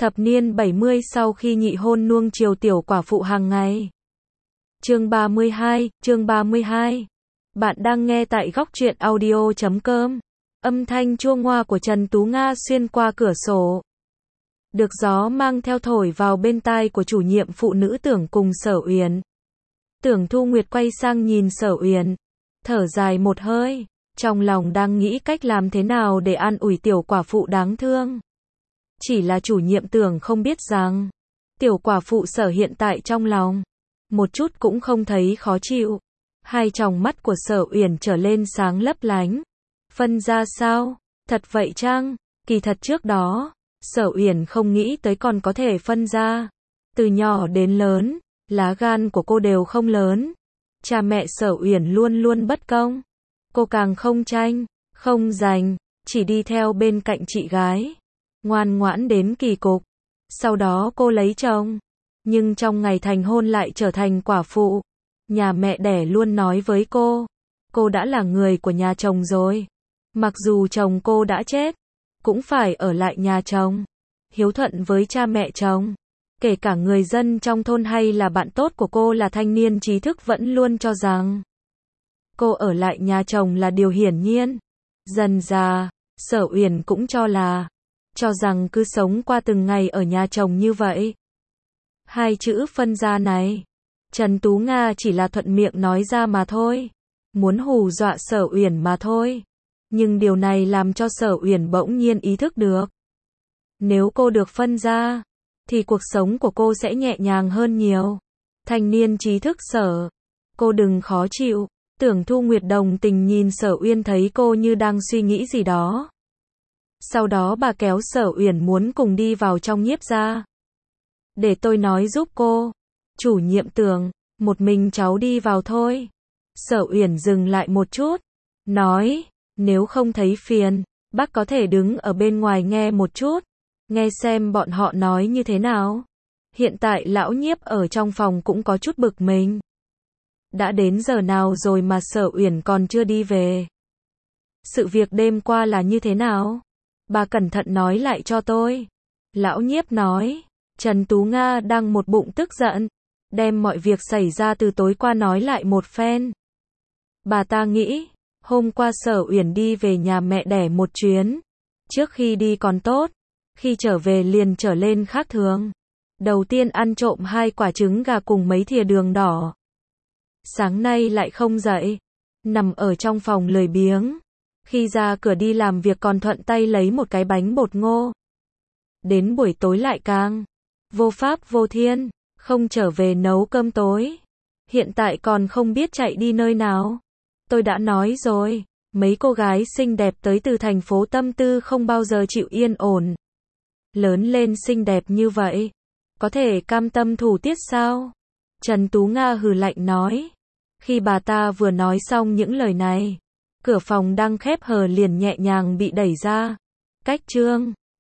Thập niên 70 sau khi nhị hôn nuông chiều tiểu quả phụ hàng ngày. Chương 32. Bạn đang nghe tại góc truyện audio.com. Âm thanh chua ngoa của Trần Tú Nga xuyên qua cửa sổ, được gió mang theo thổi vào bên tai của chủ nhiệm phụ nữ Tưởng cùng Sở Uyển. Tưởng Thu Nguyệt quay sang nhìn Sở Uyển, thở dài một hơi, trong lòng đang nghĩ cách làm thế nào để an ủi tiểu quả phụ đáng thương. Chỉ là chủ nhiệm Tưởng không biết rằng, tiểu quả phụ Sở hiện tại trong lòng, một chút cũng không thấy khó chịu. Hai tròng mắt của Sở Uyển trở lên sáng lấp lánh. Phân ra sao? Thật vậy chăng? Kỳ thật trước đó, Sở Uyển không nghĩ tới còn có thể phân ra. Từ nhỏ đến lớn, lá gan của cô đều không lớn. Cha mẹ Sở Uyển luôn luôn bất công. Cô càng không tranh, không giành, chỉ đi theo bên cạnh chị gái. Ngoan ngoãn đến kỳ cục. Sau đó cô lấy chồng. Nhưng trong ngày thành hôn lại trở thành quả phụ. Nhà mẹ đẻ luôn nói với cô đã là người của nhà chồng rồi. Mặc dù chồng cô đã chết, cũng phải ở lại nhà chồng, hiếu thuận với cha mẹ chồng. Kể cả người dân trong thôn hay là bạn tốt của cô là thanh niên trí thức vẫn luôn cho rằng cô ở lại nhà chồng là điều hiển nhiên. Dần dà, Sở Uyển cũng cho rằng cứ sống qua từng ngày ở nhà chồng như vậy. Hai chữ phân ra này, Trần Tú Nga chỉ là thuận miệng nói ra mà thôi, muốn hù dọa Sở Uyển mà thôi. Nhưng điều này làm cho Sở Uyển bỗng nhiên ý thức được. Nếu cô được phân ra, thì cuộc sống của cô sẽ nhẹ nhàng hơn nhiều. Thanh niên trí thức Sở, cô đừng khó chịu. Tưởng Thu Nguyệt đồng tình nhìn Sở Uyên thấy cô như đang suy nghĩ gì đó. Sau đó bà kéo Sở Uyển muốn cùng đi vào trong nhiếp gia. Để tôi nói giúp cô. Chủ nhiệm Tưởng, một mình cháu đi vào thôi. Sở Uyển dừng lại một chút, nói, nếu không thấy phiền, bác có thể đứng ở bên ngoài nghe một chút, nghe xem bọn họ nói như thế nào. Hiện tại lão nhiếp ở trong phòng cũng có chút bực mình. Đã đến giờ nào rồi mà Sở Uyển còn chưa đi về? Sự việc đêm qua là như thế nào? Bà cẩn thận nói lại cho tôi. Lão nhiếp nói. Trần Tú Nga đang một bụng tức giận, đem mọi việc xảy ra từ tối qua nói lại một phen. Bà ta nghĩ, hôm qua Sở Uyển đi về nhà mẹ đẻ một chuyến. Trước khi đi còn tốt, khi trở về liền trở lên khác thường. Đầu tiên ăn trộm 2 quả trứng gà cùng mấy thìa đường đỏ. Sáng nay lại không dậy, nằm ở trong phòng lười biếng. Khi ra cửa đi làm việc còn thuận tay lấy một cái bánh bột ngô. Đến buổi tối lại càng vô pháp vô thiên, không trở về nấu cơm tối. Hiện tại còn không biết chạy đi nơi nào. Tôi đã nói rồi, mấy cô gái xinh đẹp tới từ thành phố tâm tư không bao giờ chịu yên ổn. Lớn lên xinh đẹp như vậy, có thể cam tâm thủ tiết sao? Trần Tú Nga hừ lạnh nói. Khi bà ta vừa nói xong những lời này, cửa phòng đang khép hờ liền nhẹ nhàng bị đẩy ra. Cách Trương